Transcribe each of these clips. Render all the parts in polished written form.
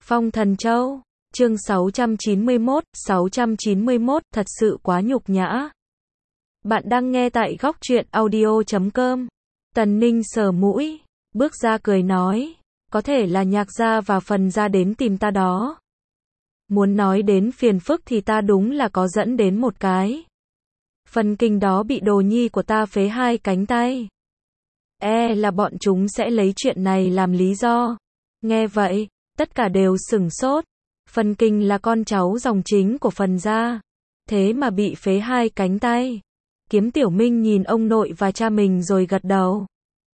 Phong Thần Châu, chương 691, thật sự quá nhục nhã. Bạn đang nghe tại góc truyện audio.com. Tần Ninh sờ mũi, bước ra cười nói, có thể là Nhạc gia và Phần gia đến tìm ta đó. Muốn nói đến phiền phức thì ta đúng là có dẫn đến một cái. Phần Kinh đó bị đồ nhi của ta phế 2 cánh tay. Là bọn chúng sẽ lấy chuyện này làm lý do. Nghe vậy, tất cả đều sửng sốt. Phần Kinh là con cháu dòng chính của Phần gia, thế mà bị phế 2 cánh tay. Kiếm Tiểu Minh nhìn ông nội và cha mình rồi gật đầu.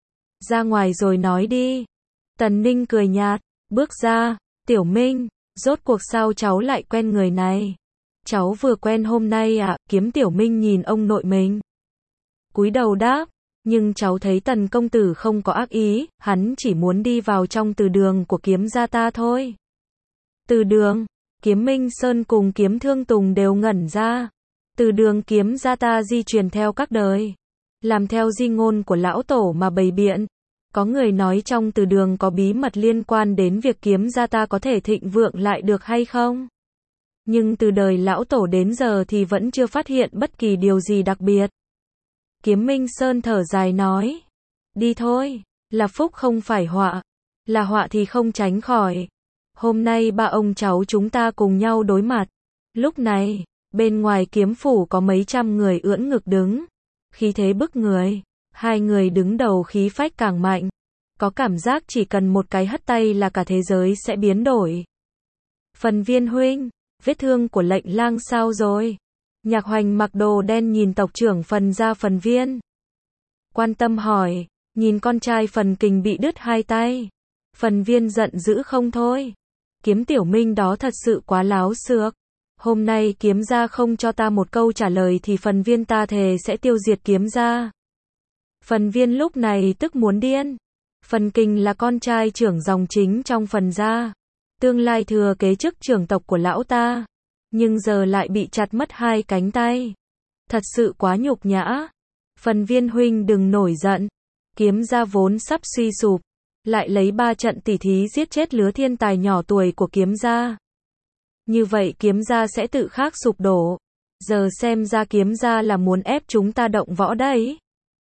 Ra ngoài rồi nói đi. Tần Ninh cười nhạt, bước ra. Tiểu Minh, rốt cuộc sao cháu lại quen người này? Cháu vừa quen hôm nay ạ. Kiếm Tiểu Minh nhìn ông nội mình, cúi đầu đáp, nhưng cháu thấy Tần công tử không có ác ý, hắn chỉ muốn đi vào trong từ đường của Kiếm gia ta thôi. Từ đường? Kiếm Minh Sơn cùng Kiếm Thương Tùng đều ngẩn ra. Từ đường Kiếm gia ta di truyền theo các đời, làm theo di ngôn của lão tổ mà bày biện. Có người nói trong từ đường có bí mật liên quan đến việc Kiếm gia ta có thể thịnh vượng lại được hay không? Nhưng từ đời lão tổ đến giờ thì vẫn chưa phát hiện bất kỳ điều gì đặc biệt. Kiếm Minh Sơn thở dài nói, đi thôi, là phúc không phải họa, là họa thì không tránh khỏi. Hôm nay ba ông cháu chúng ta cùng nhau đối mặt. Lúc này, bên ngoài kiếm phủ có mấy trăm người ưỡn ngực đứng, khí thế bức người. 2 người đứng đầu khí phách càng mạnh, có cảm giác chỉ cần một cái hất tay là cả thế giới sẽ biến đổi. Phần Viên huynh, vết thương của Lệnh Lang sao rồi? Nhạc Hoành mặc đồ đen nhìn tộc trưởng Phần gia Phần Viên, quan tâm hỏi, nhìn con trai Phần Kình bị đứt 2 tay. Phần Viên giận dữ không thôi. Kiếm Tiểu Minh đó thật sự quá láo xược. Hôm nay Kiếm gia không cho ta một câu trả lời thì Phần Viên ta thề sẽ tiêu diệt Kiếm gia. Phần Viên lúc này tức muốn điên. Phần Kình là con trai trưởng dòng chính trong Phần gia, tương lai thừa kế chức trưởng tộc của lão ta, nhưng giờ lại bị chặt mất 2 cánh tay. Thật sự quá nhục nhã. Phần Viên huynh đừng nổi giận. Kiếm gia vốn sắp suy sụp, lại lấy 3 trận tỉ thí giết chết lứa thiên tài nhỏ tuổi của Kiếm gia. Như vậy Kiếm gia sẽ tự khắc sụp đổ. Giờ xem ra Kiếm gia là muốn ép chúng ta động võ đấy.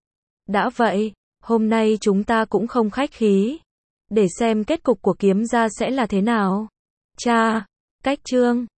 Đã vậy, hôm nay chúng ta cũng không khách khí, để xem kết cục của Kiếm gia sẽ là thế nào. Cha, cách chương